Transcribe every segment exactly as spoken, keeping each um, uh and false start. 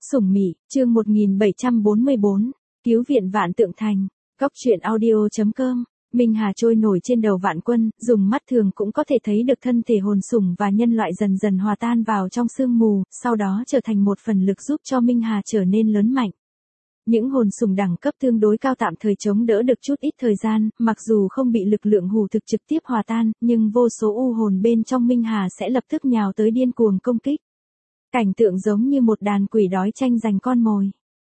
Sủng Mị, chương một nghìn bảy trăm bốn mươi bốn, cứu viện Vạn Tượng Thành. Góc truyện audio.com. Minh Hà trôi nổi trên đầu vạn quân, dùng mắt thường cũng có thể thấy được thân thể hồn sủng và nhân loại dần dần hòa tan vào trong sương mù, sau đó trở thành một phần lực giúp cho Minh Hà trở nên lớn mạnh. Những hồn sủng đẳng cấp tương đối cao tạm thời chống đỡ được chút ít thời gian, mặc dù không bị lực lượng hù thực trực tiếp hòa tan, nhưng vô số u hồn bên trong Minh Hà sẽ lập tức nhào tới điên cuồng công kích. Cảnh tượng giống như một đàn quỷ đói tranh giành con mồi.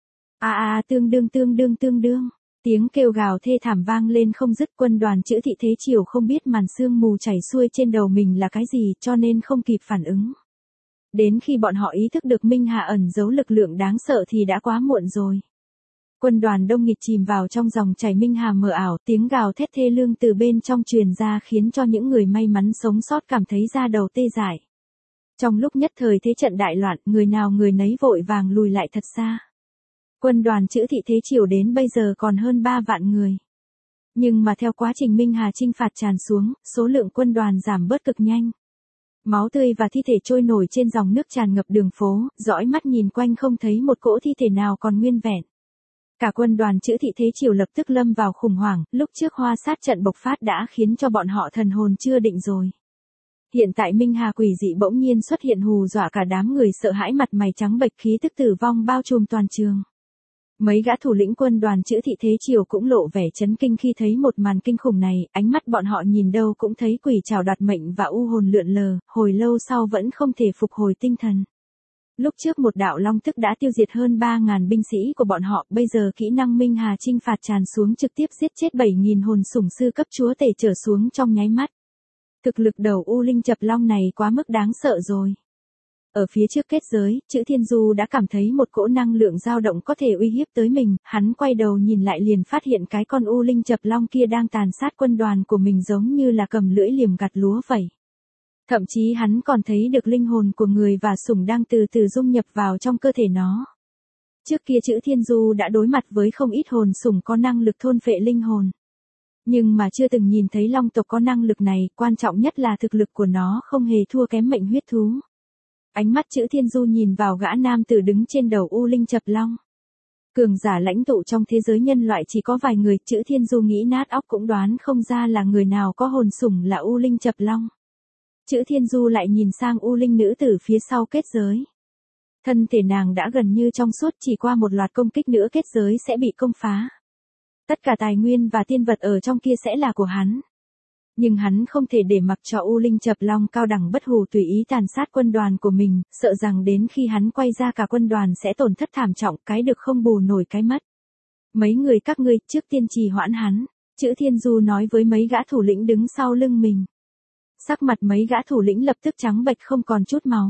A a tương đương tương đương tương đương, tiếng kêu gào thê thảm vang lên không dứt. Quân đoàn Chữ Thị Thế Triều không biết màn sương mù chảy xuôi trên đầu mình là cái gì, cho nên không kịp phản ứng. Đến khi bọn họ ý thức được Minh Hà ẩn giấu lực lượng đáng sợ thì đã quá muộn rồi. Quân đoàn đông nghịt chìm vào trong dòng chảy Minh Hà mờ ảo, tiếng gào thét thê lương từ bên trong truyền ra khiến cho những người may mắn sống sót cảm thấy da đầu tê dại. Trong lúc nhất thời thế trận đại loạn, người nào người nấy vội vàng lùi lại thật xa. Quân đoàn Chữ Thị Thế Triều đến bây giờ còn hơn ba vạn người. Nhưng mà theo quá trình Minh Hà chinh phạt tràn xuống, số lượng quân đoàn giảm bớt cực nhanh. Máu tươi và thi thể trôi nổi trên dòng nước tràn ngập đường phố, dõi mắt nhìn quanh không thấy một cỗ thi thể nào còn nguyên vẹn. Cả quân đoàn Chữ Thị Thế Triều lập tức lâm vào khủng hoảng, lúc trước hoa sát trận bộc phát đã khiến cho bọn họ thần hồn chưa định rồi. Hiện tại Minh Hà quỷ dị bỗng nhiên xuất hiện hù dọa cả đám người sợ hãi, mặt mày trắng bệch, khí tức tử vong bao trùm toàn trường. Mấy gã thủ lĩnh quân đoàn Chữ Thị Thế Triều cũng lộ vẻ chấn kinh khi thấy một màn kinh khủng này, ánh mắt bọn họ nhìn đâu cũng thấy quỷ trảo đoạt mệnh và u hồn lượn lờ, hồi lâu sau vẫn không thể phục hồi tinh thần. Lúc trước một đạo long tức đã tiêu diệt hơn ba nghìn binh sĩ của bọn họ, bây giờ kỹ năng Minh Hà chinh phạt tràn xuống trực tiếp giết chết bảy nghìn hồn sủng sư cấp chúa tể trở xuống trong nháy mắt. Thực lực đầu U Linh Chập Long này quá mức đáng sợ rồi. Ở phía trước kết giới, Chữ Thiên Du đã cảm thấy một cỗ năng lượng dao động có thể uy hiếp tới mình, hắn quay đầu nhìn lại liền phát hiện cái con U Linh Chập Long kia đang tàn sát quân đoàn của mình giống như là cầm lưỡi liềm gặt lúa vậy. Thậm chí hắn còn thấy được linh hồn của người và sủng đang từ từ dung nhập vào trong cơ thể nó. Trước kia Chữ Thiên Du đã đối mặt với không ít hồn sủng có năng lực thôn phệ linh hồn. Nhưng mà chưa từng nhìn thấy long tộc có năng lực này, quan trọng nhất là thực lực của nó không hề thua kém mệnh huyết thú. Ánh mắt Chữ Thiên Du nhìn vào gã nam tử đứng trên đầu U Linh Chập Long. Cường giả lãnh tụ trong thế giới nhân loại chỉ có vài người, Chữ Thiên Du nghĩ nát óc cũng đoán không ra là người nào có hồn sủng là U Linh Chập Long. Chữ Thiên Du lại nhìn sang U Linh nữ tử phía sau kết giới. Thân thể nàng đã gần như trong suốt, chỉ qua một loạt công kích nữa kết giới sẽ bị công phá. Tất cả tài nguyên và tiên vật ở trong kia sẽ là của hắn. Nhưng hắn không thể để mặc cho U Linh Chập Long cao đẳng bất hủ tùy ý tàn sát quân đoàn của mình, sợ rằng đến khi hắn quay ra cả quân đoàn sẽ tổn thất thảm trọng, cái được không bù nổi cái mất. Mấy người các ngươi trước tiên trì hoãn hắn, Chữ Thiên Du nói với mấy gã thủ lĩnh đứng sau lưng mình. Sắc mặt mấy gã thủ lĩnh lập tức trắng bệch không còn chút máu.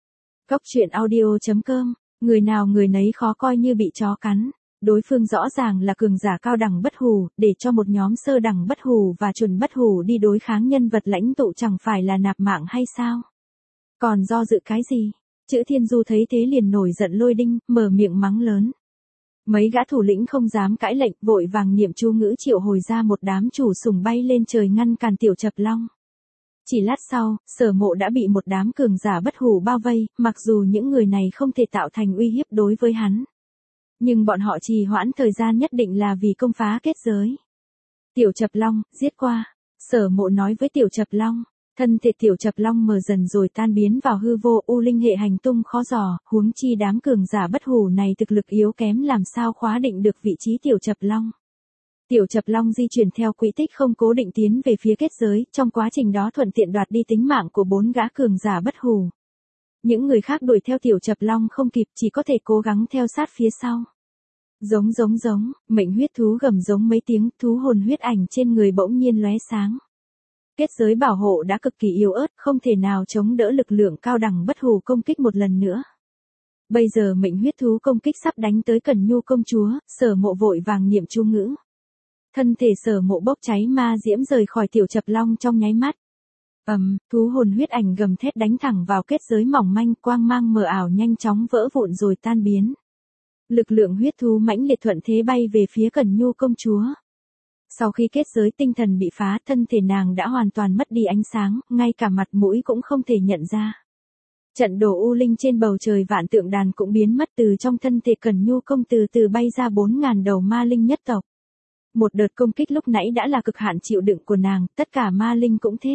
Góc truyện audio.com, người nào người nấy khó coi như bị chó cắn. Đối phương rõ ràng là cường giả cao đẳng bất hủ, để cho một nhóm sơ đẳng bất hủ và chuẩn bất hủ đi đối kháng nhân vật lãnh tụ chẳng phải là nạp mạng hay sao? Còn do dự cái gì? Chữ Thiên Du thấy thế liền nổi giận lôi đinh, mở miệng mắng lớn. Mấy gã thủ lĩnh không dám cãi lệnh, vội vàng niệm chú ngữ triệu hồi ra một đám chủ sủng bay lên trời ngăn cản Tiểu Chập Long. Chỉ lát sau, Sở Mộ đã bị một đám cường giả bất hủ bao vây, mặc dù những người này không thể tạo thành uy hiếp đối với hắn. Nhưng bọn họ trì hoãn thời gian nhất định là vì công phá kết giới. Tiểu Chập Long, giết qua. Sở Mộ nói với Tiểu Chập Long. Thân thể Tiểu Chập Long mờ dần rồi tan biến vào hư vô, U Linh hệ hành tung khó dò, huống chi đám cường giả bất hủ này thực lực yếu kém làm sao khóa định được vị trí Tiểu Chập Long. Tiểu Chập Long di chuyển theo quỹ tích không cố định tiến về phía kết giới, trong quá trình đó thuận tiện đoạt đi tính mạng của bốn gã cường giả bất hủ. Những người khác đuổi theo Tiểu Chập Long không kịp, chỉ có thể cố gắng theo sát phía sau. Giống giống giống, mệnh huyết thú gầm giống mấy tiếng, thú hồn huyết ảnh trên người bỗng nhiên lóe sáng. Kết giới bảo hộ đã cực kỳ yếu ớt, không thể nào chống đỡ lực lượng cao đẳng bất hủ công kích một lần nữa. Bây giờ mệnh huyết thú công kích sắp đánh tới Cẩn Nhu công chúa, Sở Mộ vội vàng niệm chú ngữ. Thân thể Sở Mộ bốc cháy ma diễm rời khỏi Tiểu Chập Long trong nháy mắt. Ầm, um, thú hồn huyết ảnh gầm thét đánh thẳng vào kết giới mỏng manh, quang mang mờ ảo nhanh chóng vỡ vụn rồi tan biến. Lực lượng huyết thú mãnh liệt thuận thế bay về phía Cẩn Nhu công chúa. Sau khi kết giới tinh thần bị phá, thân thể nàng đã hoàn toàn mất đi ánh sáng, ngay cả mặt mũi cũng không thể nhận ra. Trận đồ u linh trên bầu trời vạn tượng đàn cũng biến mất, từ trong thân thể Cẩn Nhu Công từ từ bay ra bốn ngàn đầu ma linh nhất tộc. Một đợt công kích lúc nãy đã là cực hạn chịu đựng của nàng, tất cả ma linh cũng thế.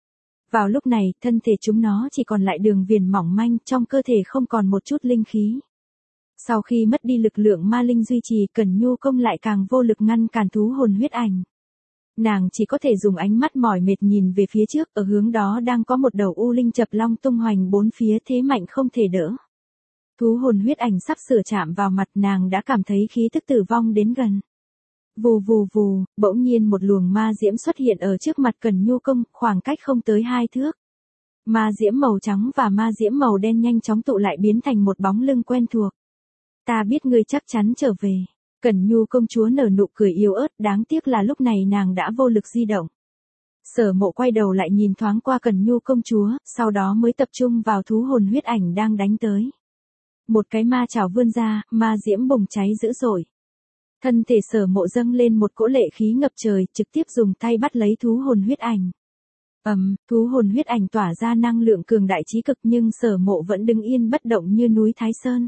Vào lúc này, thân thể chúng nó chỉ còn lại đường viền mỏng manh, trong cơ thể không còn một chút linh khí. Sau khi mất đi lực lượng ma linh duy trì, Cẩn Nhu Công lại càng vô lực ngăn cản thú hồn huyết ảnh. Nàng chỉ có thể dùng ánh mắt mỏi mệt nhìn về phía trước, ở hướng đó đang có một đầu u linh chập long tung hoành bốn phía, thế mạnh không thể đỡ. Thú hồn huyết ảnh sắp sửa chạm vào mặt, nàng đã cảm thấy khí tức tử vong đến gần. Vù vù vù, bỗng nhiên một luồng ma diễm xuất hiện ở trước mặt Cẩn Nhu Công, khoảng cách không tới hai thước. Ma diễm màu trắng và ma diễm màu đen nhanh chóng tụ lại biến thành một bóng lưng quen thuộc. Ta biết ngươi chắc chắn trở về. Cẩn Nhu công chúa nở nụ cười yếu ớt, đáng tiếc là lúc này nàng đã vô lực di động. Sở Mộ quay đầu lại nhìn thoáng qua Cẩn Nhu công chúa, sau đó mới tập trung vào thú hồn huyết ảnh đang đánh tới. Một cái ma chảo vươn ra, ma diễm bùng cháy dữ dội. Thân thể Sở Mộ dâng lên một cỗ lệ khí ngập trời, trực tiếp dùng tay bắt lấy thú hồn huyết ảnh. Ầm, um, thú hồn huyết ảnh tỏa ra năng lượng cường đại chí cực, nhưng Sở Mộ vẫn đứng yên bất động như núi Thái Sơn.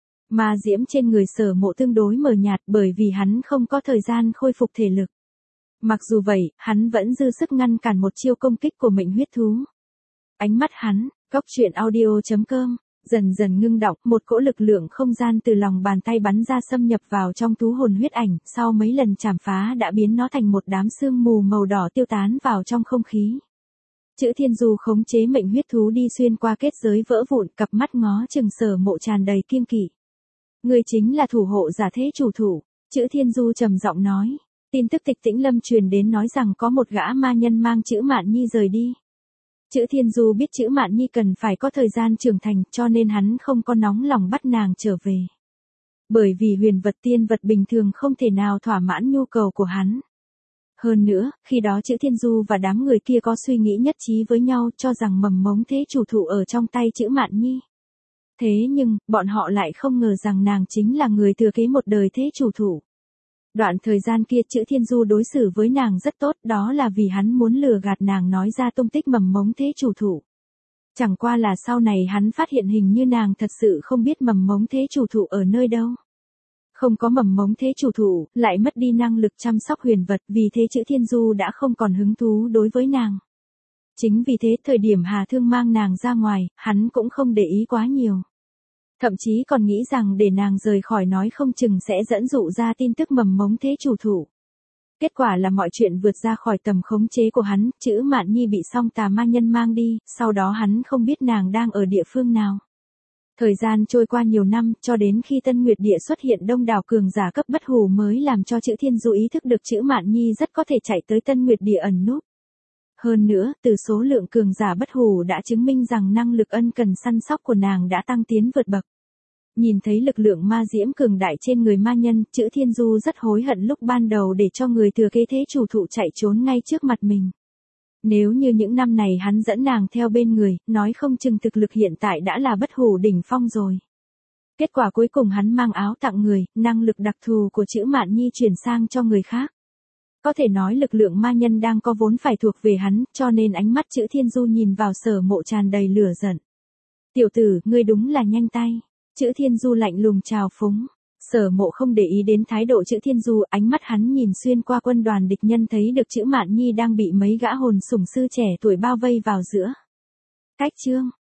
Ma diễm trên người Sở Mộ tương đối mờ nhạt, bởi vì hắn không có thời gian khôi phục thể lực. Mặc dù vậy, hắn vẫn dư sức ngăn cản một chiêu công kích của mệnh huyết thú. Ánh mắt hắn, góc truyện audio chấm com, dần dần ngưng đọng, một cỗ lực lượng không gian từ lòng bàn tay bắn ra xâm nhập vào trong thú hồn huyết ảnh, sau mấy lần chảm phá đã biến nó thành một đám sương mù màu đỏ tiêu tán vào trong không khí. Chữ Thiên Du khống chế mệnh huyết thú đi xuyên qua kết giới vỡ vụn, cặp mắt ngó chừng Sở Mộ tràn đầy kiêng kỵ. Người chính là thủ hộ giả thế chủ thủ, Chữ Thiên Du trầm giọng nói. Tin tức Tịch Tĩnh Lâm truyền đến nói rằng có một gã ma nhân mang Chữ Mạn Nhi rời đi. Chữ Thiên Du biết Chữ Mạn Nhi cần phải có thời gian trưởng thành, cho nên hắn không có nóng lòng bắt nàng trở về. Bởi vì huyền vật tiên vật bình thường không thể nào thỏa mãn nhu cầu của hắn. Hơn nữa, khi đó Chữ Thiên Du và đám người kia có suy nghĩ nhất trí với nhau, cho rằng mầm mống thế chủ thụ ở trong tay Chữ Mạn Nhi. Thế nhưng, bọn họ lại không ngờ rằng nàng chính là người thừa kế một đời thế chủ thủ. Đoạn thời gian kia Chữ Thiên Du đối xử với nàng rất tốt, đó là vì hắn muốn lừa gạt nàng nói ra tung tích mầm mống thế chủ thủ. Chẳng qua là sau này hắn phát hiện hình như nàng thật sự không biết mầm mống thế chủ thủ ở nơi đâu. Không có mầm mống thế chủ thủ, lại mất đi năng lực chăm sóc huyền vật, vì thế Chữ Thiên Du đã không còn hứng thú đối với nàng. Chính vì thế thời điểm Hà Thương mang nàng ra ngoài, hắn cũng không để ý quá nhiều. Thậm chí còn nghĩ rằng để nàng rời khỏi nói không chừng sẽ dẫn dụ ra tin tức mầm mống thế chủ thủ. Kết quả là mọi chuyện vượt ra khỏi tầm khống chế của hắn, Chữ Mạn Nhi bị song tà ma nhân mang đi, sau đó hắn không biết nàng đang ở địa phương nào. Thời gian trôi qua nhiều năm, cho đến khi Tân Nguyệt Địa xuất hiện đông đảo cường giả cấp bất hủ mới làm cho Chữ Thiên Du ý thức được Chữ Mạn Nhi rất có thể chạy tới Tân Nguyệt Địa ẩn núp. Hơn nữa, từ số lượng cường giả bất hủ đã chứng minh rằng năng lực ân cần săn sóc của nàng đã tăng tiến vượt bậc. Nhìn thấy lực lượng ma diễm cường đại trên người ma nhân, Chữ Thiên Du rất hối hận lúc ban đầu để cho người thừa kế thế chủ thụ chạy trốn ngay trước mặt mình. Nếu như những năm này hắn dẫn nàng theo bên người, nói không chừng thực lực hiện tại đã là bất hủ đỉnh phong rồi. Kết quả cuối cùng hắn mang áo tặng người, năng lực đặc thù của Chữ Mạn Nhi chuyển sang cho người khác. Có thể nói lực lượng ma nhân đang có vốn phải thuộc về hắn, cho nên ánh mắt Chữ Thiên Du nhìn vào Sở Mộ tràn đầy lửa giận. Tiểu tử, ngươi đúng là nhanh tay. Chữ Thiên Du lạnh lùng chào phúng. Sở Mộ không để ý đến thái độ Chữ Thiên Du, ánh mắt hắn nhìn xuyên qua quân đoàn địch nhân thấy được Chữ Mạn Nhi đang bị mấy gã hồn sủng sư trẻ tuổi bao vây vào giữa. Cách chương.